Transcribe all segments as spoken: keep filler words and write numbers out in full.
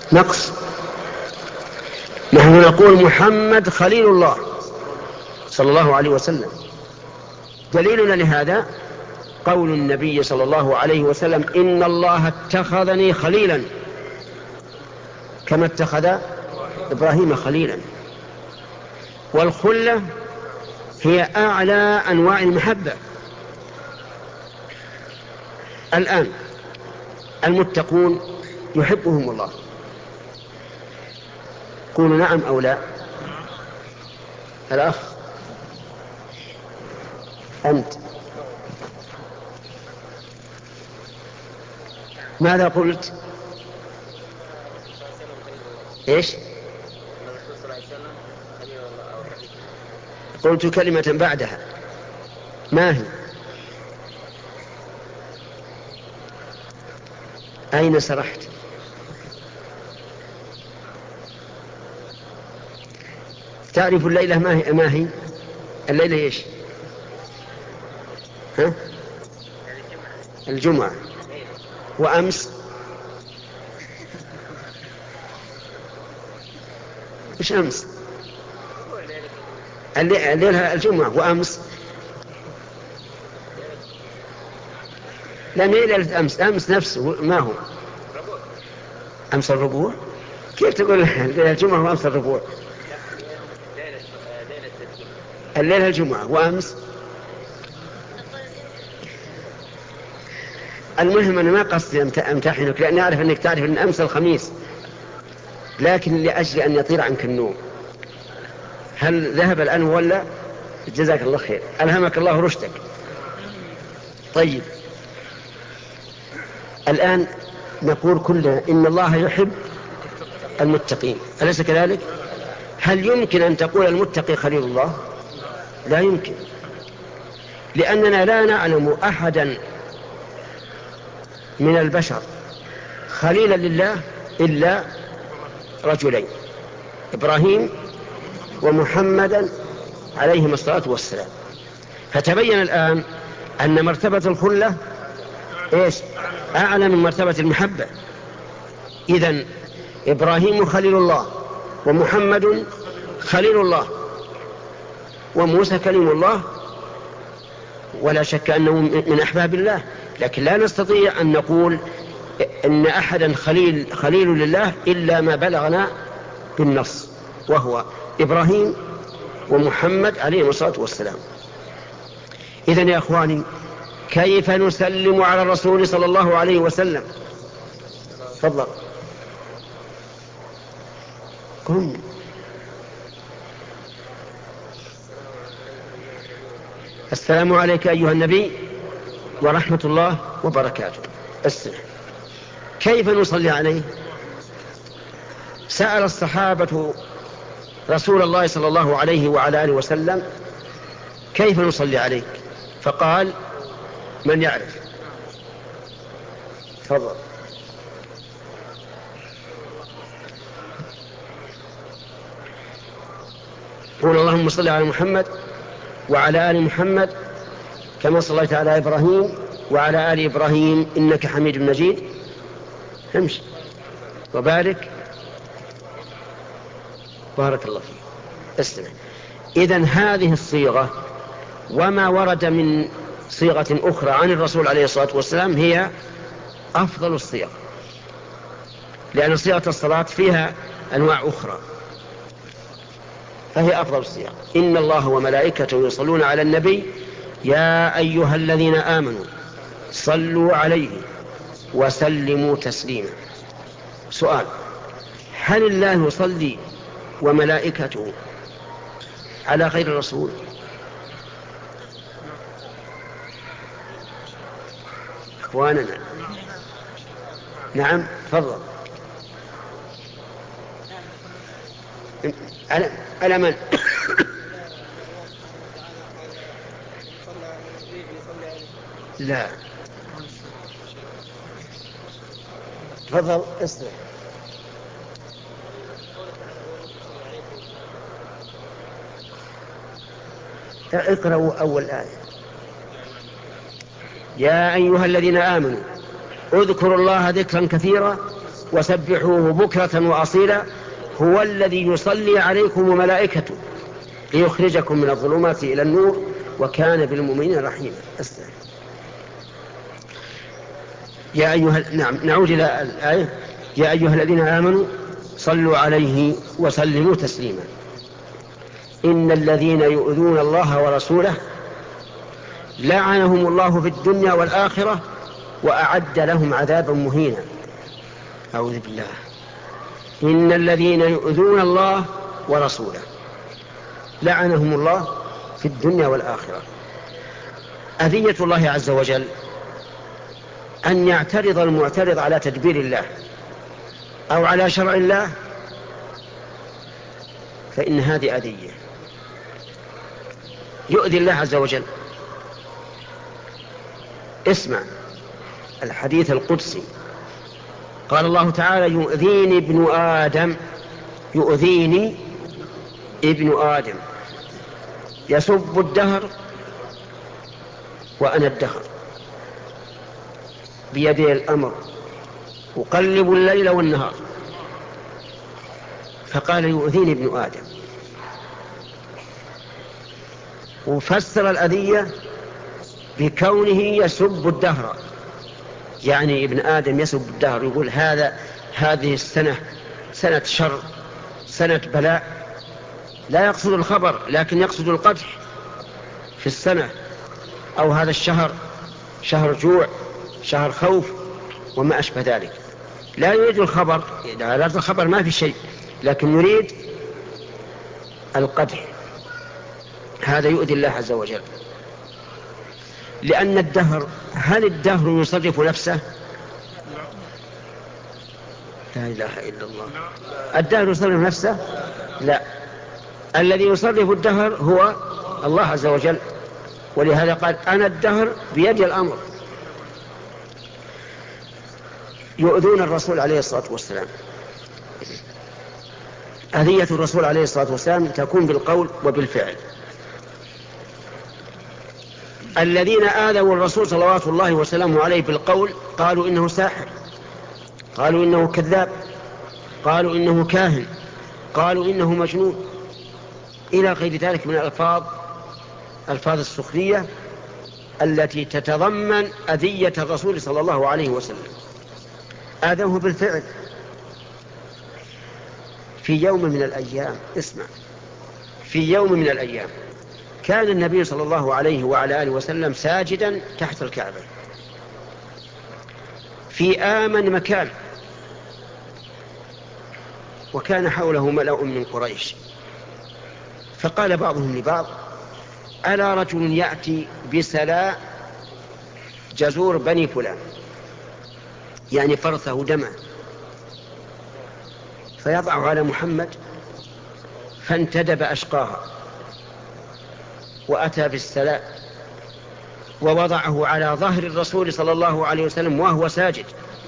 نقص. نحن نقول محمد خليل الله صلى الله عليه وسلم. دليلنا لهذا قول النبي صلى الله عليه وسلم: إن الله اتخذني خليلا كما اتخذ إبراهيم خليلا. والخلة هي أعلى أنواع المحبة. الآن المتقون يحبهم الله، قولوا نعم أو لا. الأخ أنت ماذا قلت؟ إيش؟ قلت كلمة بعدها، ما هي؟ أين سرحت؟ تعرف الليلة ما هي؟ ما هي الليلة؟ إيش؟ ها؟ الجمعة. وأمس إيش أمس؟ الليلة الجمعة. وأمس لا، مين ليلة أمس؟ أمس نفسه ما هو؟ أمس الربوع. كيف تقول الليلة الجمعة وأمس الربوع؟ الليلة الجمعة وأمس. المهم أنا ما قصدي أمتحنك، لأني أعرف أنك تعرف أن أمس الخميس، لكن لأجل أن يطير عنك النوم. هل ذهب الآن ولا؟ جزاك الله خير، ألهمك الله رشدك. طيب، الآن نقول كلنا إن الله يحب المتقين، أليس كذلك؟ هل يمكن أن تقول المتقي خليل الله؟ لا يمكن، لأننا لا نعلم أحدا من البشر خليلا لله إلا رجلين: إبراهيم ومحمدا عليهم الصلاة والسلام. فتبين الآن أن مرتبة الخلة إيش؟ أعلى من مرتبة المحبة. إذن إبراهيم خليل الله، ومحمد خليل الله، وموسى كلم الله، ولا شك أنه من أحباب الله. لكن لا نستطيع أن نقول إن أحدا خليل, خليل لله إلا ما بلغنا بالنص، وهو إبراهيم ومحمد عليه الصلاة والسلام. إذن يا أخواني، كيف نسلم على الرسول صلى الله عليه وسلم؟ تفضل. قم. السلام عليك أيها النبي ورحمة الله وبركاته. السلام. كيف نصلي عليه؟ سأل الصحابة رسول الله صلى الله عليه وعلى آله وسلم: كيف نصلي عليك؟ فقال: من يعرف؟ تفضل. قول: اللهم صل على محمد وعلى آل محمد كما صليت على إبراهيم وعلى آل إبراهيم إنك حميد مجيد. امشي وبارك. بارك الله فيك. اسمع، إذن هذه الصيغة وما ورد من صيغة أخرى عن الرسول عليه الصلاة والسلام هي أفضل الصيغ، لأن صيغة الصلاة فيها أنواع أخرى، فهي أفضل الصيغ. إن الله وملائكته يصلون على النبي يا أيها الذين آمنوا صلوا عليه وسلموا تسليما. سؤال: هل الله يصلي وملائكته على غير الرسول؟ أخواننا نعم. تفضل. على على من؟ لا. تفضل اسمع. اقرأوا أول آية: يا أيها الذين آمنوا اذكروا الله ذكرا كثيرا وسبحوه بكرة وأصيلا هو الذي يصلي عليكم وملائكته ليخرجكم من الظلمات إلى النور وكان بالمؤمنين رحيما. أستغفر. يا أيها نعم نعود إلى الآية. يا أيها الذين آمنوا صلوا عليه وسلموا تسليما. إن الذين يؤذون الله ورسوله لعنهم الله في الدنيا والآخرة وأعد لهم عذابا مهينا. أعوذ بالله. إن الذين يؤذون الله ورسوله لعنهم الله في الدنيا والآخرة. أذية الله عز وجل أن يعترض المعترض على تدبير الله أو على شرع الله، فإن هذه أذية يؤذي الله عز وجل. اسمع الحديث القدسي، قال الله تعالى: يؤذيني ابن آدم، يؤذيني ابن آدم يسب الدهر وأنا الدهر بيدي الأمر أقلب الليل والنهار. فقال: يؤذيني ابن آدم، وفسر الأذية بكونه يسب الدهر، يعني ابن آدم يسب الدهر، يقول هذا هذه السنة سنة شر، سنة بلاء. لا يقصد الخبر لكن يقصد القدح في السنة، أو هذا الشهر شهر جوع، شهر خوف، وما أشبه ذلك. لا يريد الخبر، لا الخبر ما في شيء، لكن يريد القدح. هذا يؤذي الله عز وجل، لأن الدهر، هل الدهر يصرف نفسه؟ لا إله إلا الله. الدهر يصرف نفسه؟ لا، الذي يصرف الدهر هو الله عز وجل، ولهذا قال: أنا الدهر بيدي الأمر. يؤذون الرسول عليه الصلاة والسلام. أذية الرسول عليه الصلاة والسلام تكون بالقول وبالفعل. الذين آذوا الرسول صلوات الله وسلامه عليه بالقول قالوا إنه ساحر، قالوا إنه كذاب، قالوا إنه كاهن، قالوا إنه مجنون، إلى غير ذلك من الألفاظ ألفاظ السخرية التي تتضمن أذية الرسول صلى الله عليه وسلم. آذوه بالفعل. في يوم من الأيام، اسمع، في يوم من الأيام كان النبي صلى الله عليه وعلى آله وسلم ساجدا تحت الكعبة في آمن مكان، وكان حوله ملأ من قريش. فقال بعضهم لبعض: ألا رجل يأتي بسلاء جزور بني فلان، يعني فرثه دمه، فيضع على محمد. فانتدب أشقاها وأتى بالسلاء ووضعه على ظهر الرسول صلى الله عليه وسلم وهو ساجد،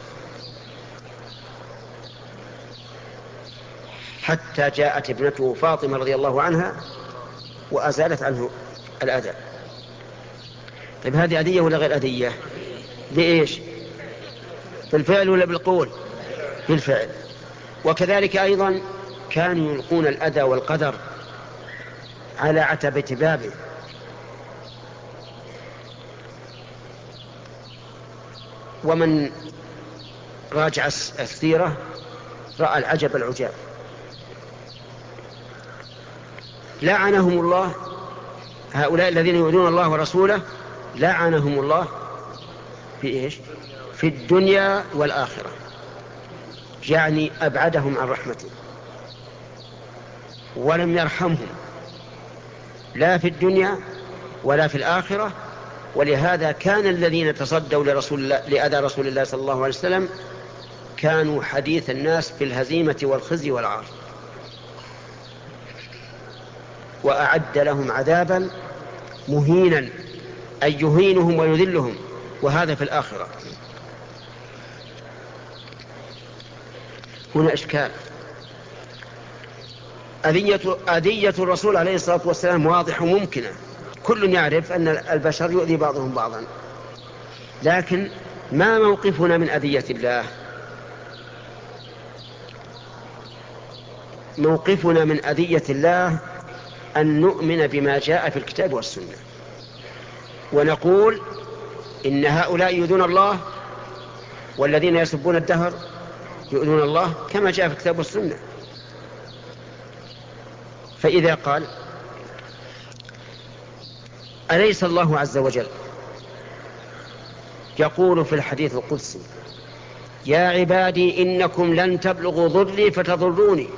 حتى جاءت ابنته فاطمة رضي الله عنها وأزالت عنه الأذى. طيب هذه أذية ولا غير أذية؟ لإيش؟ بالفعل ولا بالقول؟ بالفعل. وكذلك أيضا كانوا يلقون الأذى والقدر على عتبة بابه، ومن راجع السيرة رأى العجب العجاب. لعنهم الله، هؤلاء الذين يؤذون الله ورسوله لعنهم الله في إيش؟ في الدنيا والآخرة، يعني أبعدهم عن رحمته ولم يرحمهم لا في الدنيا ولا في الآخرة. ولهذا كان الذين تصدوا لرسول الله لأذى رسول الله صلى الله عليه وسلم كانوا حديث الناس بالهزيمة والخزي والعار، وأعد لهم عذابا مهينا، أي يهينهم ويذلهم، وهذا في الآخرة. هنا إشكال. أذية, أذية الرسول عليه الصلاة والسلام واضحة وممكنة، كل يعرف أن البشر يؤذي بعضهم بعضا، لكن ما موقفنا من أذية الله؟ موقفنا من أذية الله أن نؤمن بما جاء في الكتاب والسنة، ونقول إن هؤلاء يؤذون الله، والذين يسبون الدهر يؤذون الله كما جاء في الكتاب والسنة. فإذا قال أليس الله عز وجل يقول في الحديث القدسي: يا عبادي إنكم لن تبلغوا ضري فتضروني؟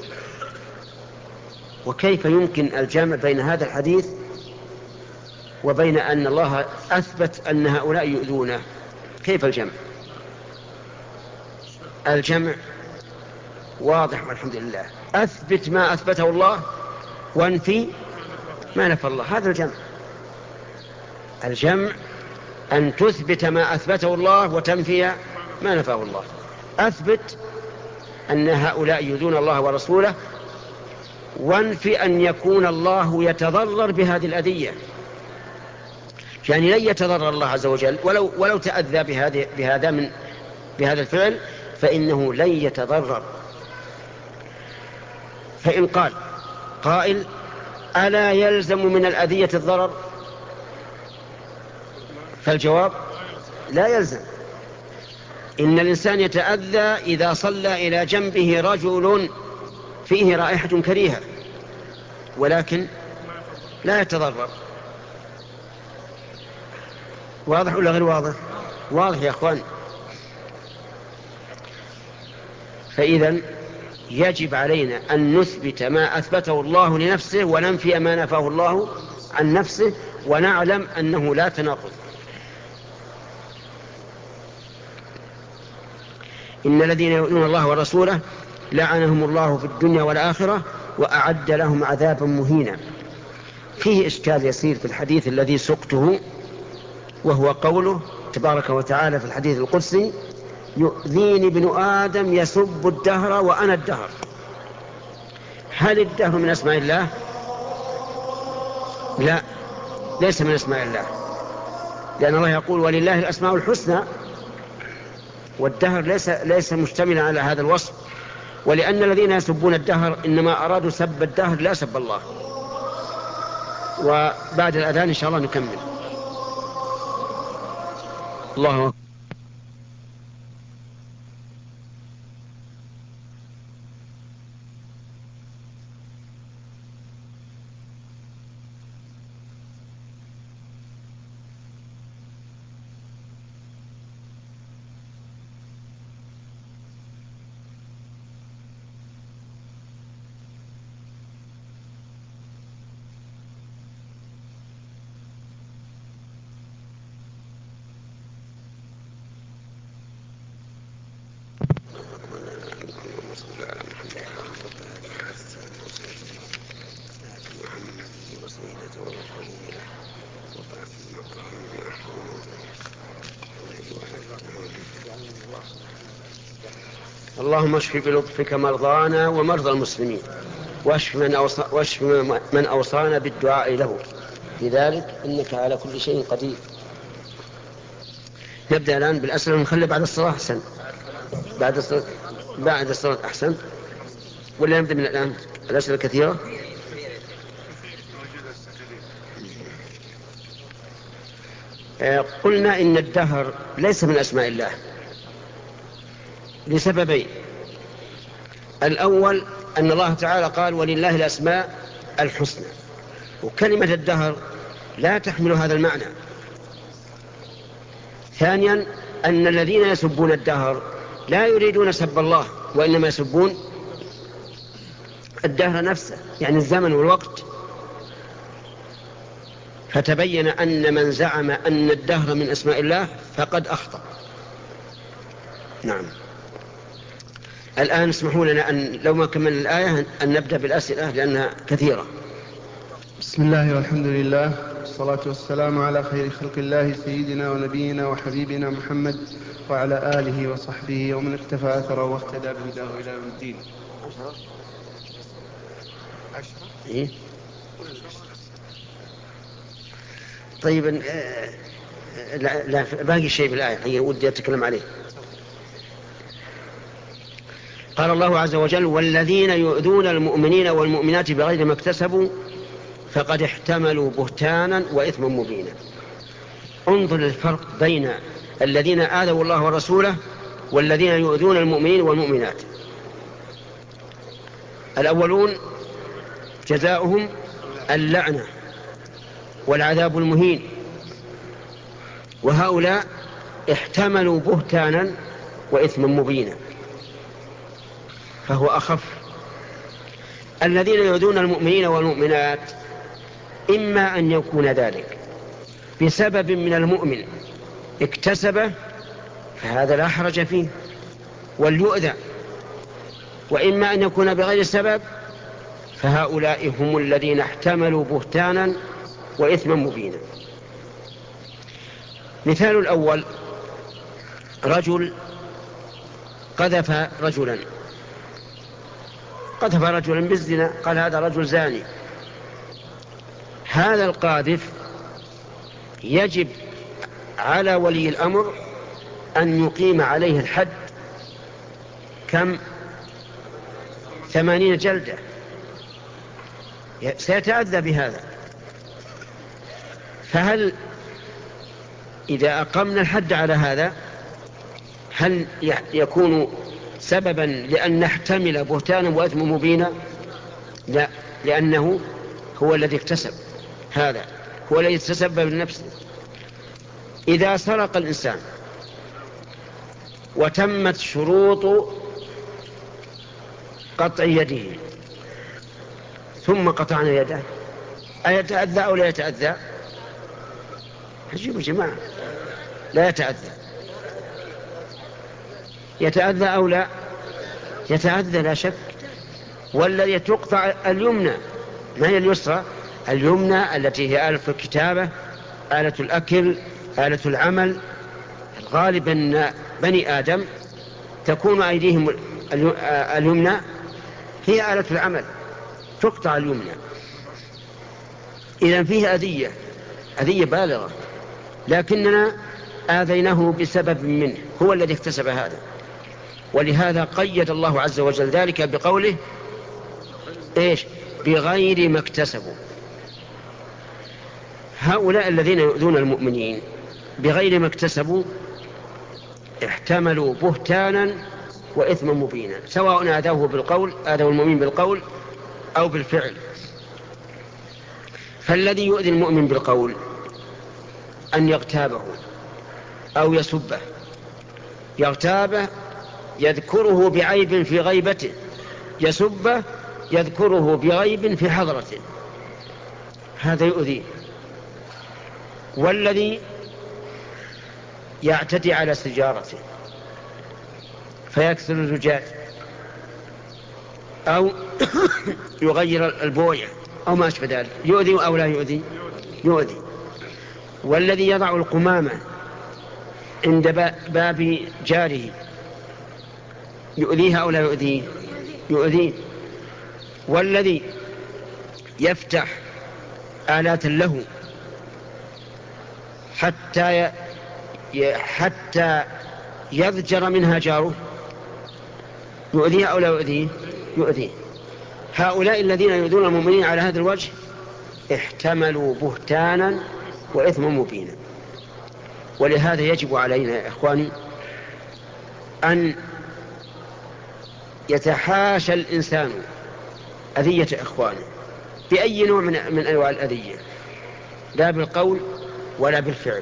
وكيف يمكن الجمع بين هذا الحديث وبين أن الله أثبت أن هؤلاء يؤذونه؟ كيف الجمع؟ الجمع واضح والحمد لله. أثبت ما أثبته الله وانفي ما نفى الله، هذا الجمع. الجمع أن تثبت ما أثبته الله وتنفي ما نفاه الله. أثبت أن هؤلاء يؤذون الله ورسوله، وانفي أن يكون الله يتضرر بهذه الأذية، يعني لن يتضرر الله عز وجل ولو, ولو تأذى بهذه بهذا من بهذا الفعل فإنه لن يتضرر. فإن قال قائل: ألا يلزم من الأذية الضرر؟ فالجواب: لا يلزم. إن الإنسان يتأذى إذا صلى إلى جنبه رجل فيه رائحة كريهة، ولكن لا يتضرر. واضح ولا غير واضح؟ واضح يا أخوان. فإذا يجب علينا أن نثبت ما أثبته الله لنفسه وننفي ما نفاه الله عن نفسه، ونعلم أنه لا تناقض. إن الذين يؤذون الله ورسوله لعنهم الله في الدنيا والآخرة وأعد لهم عذابا مهينا. فيه إشكال يسير في الحديث الذي سقته، وهو قوله تبارك وتعالى في الحديث القدسي: يؤذيني ابن آدم يسب الدهر وأنا الدهر. هل الدهر من أسماء الله؟ لا، ليس من أسماء الله، لأن الله يقول: ولله الأسماء الحسنى، والدهر ليس, ليس مشتملا على هذا الوصف. ولأن الذين يسبون الدهر إنما أرادوا سب الدهر لا سب الله. وبعد الأذان إن شاء الله نكمل. الله أكبر. اللهم اشف بلطفك مرضانا ومرضى المسلمين، واشف من, أوصى واشف من أوصانا بالدعاء له لذلك إنك على كل شيء قدير. نبدأ الآن بالأسئلة، ونخلي بعد الصلاة أحسن. بعد الصلاة بعد الصلاة أحسن، ولا نبدأ من الآن؟ الأسئلة كثيرة. قلنا إن الدهر ليس من أسماء الله لسببين. الأول أن الله تعالى قال: ولله الأسماء الحسنى، وكلمة الدهر لا تحمل هذا المعنى. ثانيا أن الذين يسبون الدهر لا يريدون سب الله، وإنما يسبون الدهر نفسه، يعني الزمن والوقت. فتبين أن من زعم أن الدهر من أسماء الله فقد أخطأ. نعم. الآن اسمحوا لنا أن لو ما كمل الآية أن نبدأ بالأسئلة لأنها كثيرة. بسم الله والحمد لله والصلاة والسلام على خير خلق الله سيدنا ونبينا وحبيبنا محمد وعلى آله وصحبه ومن اقتفى أثره واهتدى بهداه إلى يوم الدين. إيه؟ طيب لا, لا باقي شيء بالآية هي ودي أتكلم عليه. قال الله عز وجل: والذين يؤذون المؤمنين والمؤمنات بغير ما اكتسبوا فقد احتملوا بهتانا وإثما مبينا. انظر الفرق بين الذين آذوا الله ورسوله والذين يؤذون المؤمنين والمؤمنات. الأولون جزاؤهم اللعنة والعذاب المهين، وهؤلاء احتملوا بهتانا وإثما مبينا، فهو أخف. الذين يؤذون المؤمنين والمؤمنات إما أن يكون ذلك بسبب من المؤمن اكتسبه فهذا لا حرج فيه وليؤذى، وإما أن يكون بغير سبب فهؤلاء هم الذين احتملوا بهتانا وإثما مبينا. مثال الأول: رجل قذف رجلا قذف رجلا بالزنا، قال هذا رجل زاني. هذا القاذف يجب على ولي الأمر أن يقيم عليه الحد كم؟ ثمانين جلدة. سيتأذى بهذا. فهل إذا أقمنا الحد على هذا هل يكون سببا لأن نحتمل بهتانا وإثما مبينا؟ لا، لأنه هو الذي اكتسب، هذا هو الذي تسبب لنفسه. إذا سرق الإنسان وتمت شروط قطع يده ثم قطعنا يده، أيتأذى أو لا يتأذى؟ عجيب يا جماعة، لا يتأذى. يتأذى أو لا يتأذى لا شك. والذي تقطع اليمنى، ما هي اليسرى؟ اليمنى التي هي آلة الكتابة، آلة الأكل، آلة العمل. الغالب أن بني آدم تكون أيديهم اليمنى هي آلة العمل، تقطع اليمنى. إذن فيه أذية، أذية بالغة، لكننا آذيناه بسبب منه، هو الذي اكتسب هذا. ولهذا قيد الله عز وجل ذلك بقوله إيش؟ بغير ما اكتسبوا. هؤلاء الذين يؤذون المؤمنين بغير ما اكتسبوا احتملوا بهتانا وإثما مبينا، سواء آذوه بالقول، آذوا المؤمن بالقول أو بالفعل. فالذي يؤذي المؤمن بالقول أن يغتابه أو يسبه. يغتابه يذكره بعيب في غيبته، يسبه يذكره بعيب في حضرته، هذا يؤذي. والذي يعتدي على سجارته فيكسر الزجاج أو يغير البوية أو ما أشبه ذلك، يؤذي أو لا يؤذي؟ يؤذي. والذي يضع القمامة عند باب جاره يؤذيها أو لا يؤذيه؟ يؤذيه. والذي يفتح آلات له حتى حتى يضجر منها جاره يؤذيها أو لا يؤذيه؟ يؤذيه. هؤلاء الذين يؤذون المؤمنين على هذا الوجه احتملوا بهتانا وإثما مبينا. ولهذا يجب علينا يا إخواني أن يتحاشى الإنسان أذية إخوانه بأي نوع من, من أنواع الأذية، لا بالقول ولا بالفعل.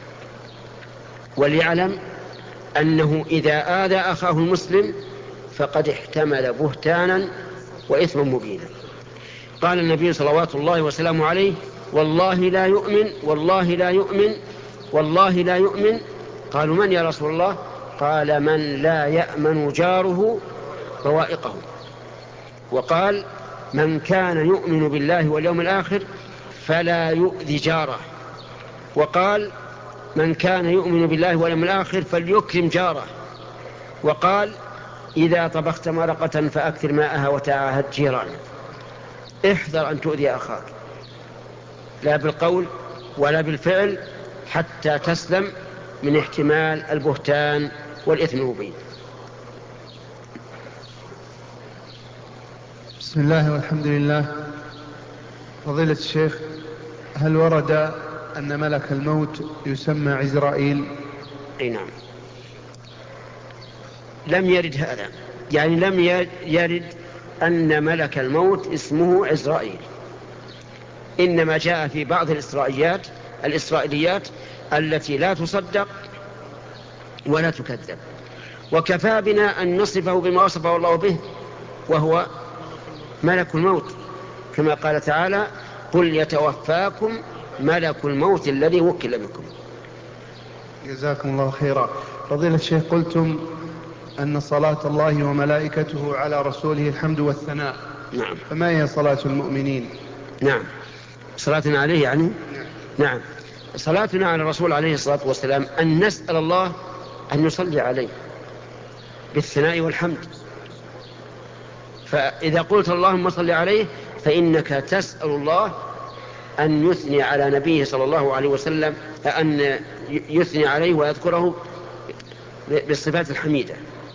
وليعلم أنه إذا آذى أخاه المسلم فقد احتمل بهتانا وإثما مبينا. قال النبي صلوات الله وسلامه عليه: والله لا يؤمن، والله لا يؤمن، والله لا يؤمن. قالوا: من يا رسول الله؟ قال: من لا يأمن جاره بوائقه. وقال: من كان يؤمن بالله واليوم الآخر فلا يؤذي جاره. وقال: من كان يؤمن بالله واليوم الآخر فليكرم جاره. وقال: إذا طبخت مرقة فأكثر ماءها وتعاهد جيرانك. احذر أن تؤذي أخاك، لا بالقول ولا بالفعل، حتى تسلم من احتمال البهتان والإثم المبين. بسم الله والحمد لله. فضيلة الشيخ، هل ورد أن ملك الموت يسمى عزرائيل؟ أي نعم، لم يرد هذا، يعني لم يرد أن ملك الموت اسمه عزرائيل، إنما جاء في بعض الإسرائيليات الإسرائيليات التي لا تصدق ولا تكذب، وكفى بنا أن نصفه بما وصفه الله به وهو ملك الموت، كما قال تعالى: قل يتوفاكم ملك الموت الذي وكل بكم. جزاكم الله خيرا. فضيلة الشيخ، قلتم أن صلاة الله وملائكته على رسوله الحمد والثناء. نعم. فما هي صلاة المؤمنين؟ نعم، صلاتنا عليه يعني. نعم. نعم، صلاتنا على الرسول عليه الصلاة والسلام أن نسأل الله أن يصلي عليه بالثناء والحمد. فإذا قلت اللهم صل عليه فإنك تسأل الله أن يثني على نبيه صلى الله عليه وسلم، أن يثني عليه ويذكره بالصفات الحميدة.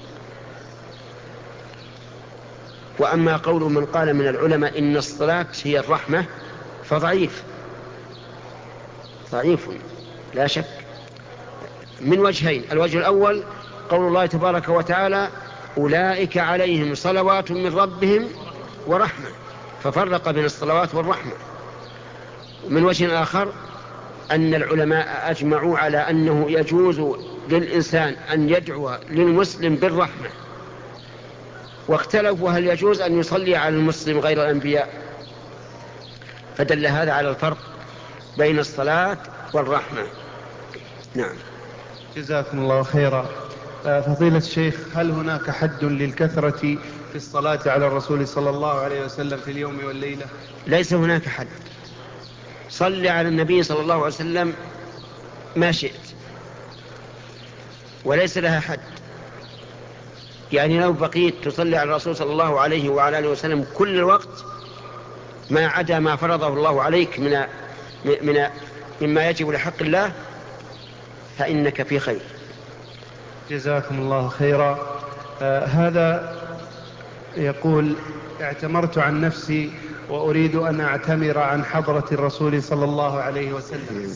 وأما قول من قال من العلماء إن الصلاة هي الرحمة فضعيف ضعيف لا شك، من وجهين: الوجه الأول قول الله تبارك وتعالى: أولئك عليهم صلوات من ربهم ورحمة، ففرق بين الصلوات والرحمة. من وجه آخر أن العلماء أجمعوا على أنه يجوز للإنسان أن يدعو للمسلم بالرحمة، واختلفوا هل يجوز أن يصلي على المسلم غير الأنبياء، فدل هذا على الفرق بين الصلاة والرحمة. نعم. جزاكم الله خيرا. فضيلة الشيخ، هل هناك حد للكثرة في الصلاة على الرسول صلى الله عليه وسلم في اليوم والليلة؟ ليس هناك حد، صل على النبي صلى الله عليه وسلم ما شئت، وليس لها حد. يعني لو بقيت تصلي على الرسول صلى الله عليه وعلى آله وسلم كل الوقت ما عدا ما فرضه الله عليك من من مما يجب لحق الله فإنك في خير. جزاكم الله خيرا. آه هذا يقول: اعتمرت عن نفسي وأريد أن أعتمر عن حضرة الرسول صلى الله عليه وسلم.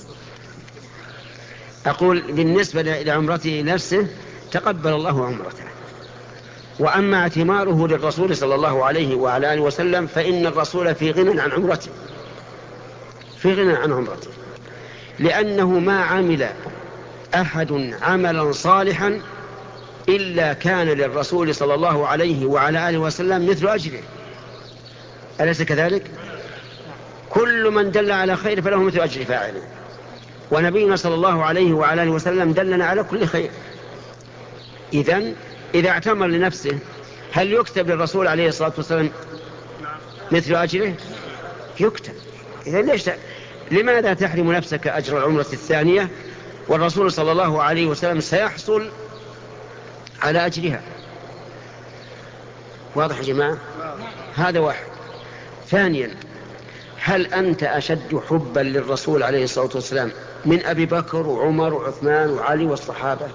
أقول بالنسبة لعمرته نفسه تقبل الله عمرته، وأما اعتماره للرسول صلى الله عليه وعلى آله وسلم فإن الرسول في غنى عن عمرته في غنى عن عمرته لأنه ما عمل أحد عملا صالحا إلا كان للرسول صلى الله عليه وعلى آله وسلم مثل أجره، أليس كذلك؟ كل من دل على خير فله مثل أجر فاعله، ونبينا صلى الله عليه وعلى آله وسلم دلنا على كل خير. إذن إذا اعتمر لنفسه هل يكتب للرسول عليه الصلاة والسلام مثل أجره؟ يكتب. إذن ليش لماذا تحرم نفسك أجر العمرة الثانية والرسول صلى الله عليه وسلم سيحصل على أجرها؟ واضح يا جماعة؟ هذا واحد. ثانيا، هل أنت أشد حبا للرسول عليه الصلاة والسلام من أبي بكر وعمر وعثمان وعلي والصحابة؟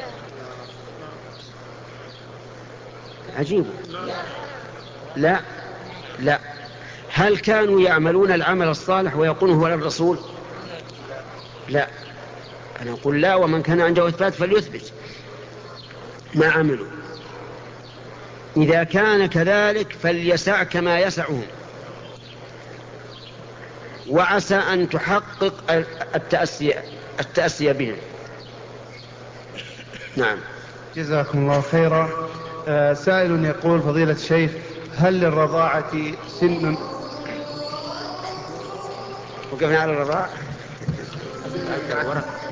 عجيب. لا لا. هل كانوا يعملون العمل الصالح ويقولون هو للرسول؟ لا. أنا أقول لا، ومن كان عنده إثبات فليثبت ما عملوا. إذا كان كذلك فليسعك ما يسعهم، وعسى أن تحقق التأسي, التأسي بهم. نعم. جزاكم الله خيرا. آه سائل يقول: فضيلة الشيخ، هل للرضاعة سن؟ وقفنا على الرضاعة.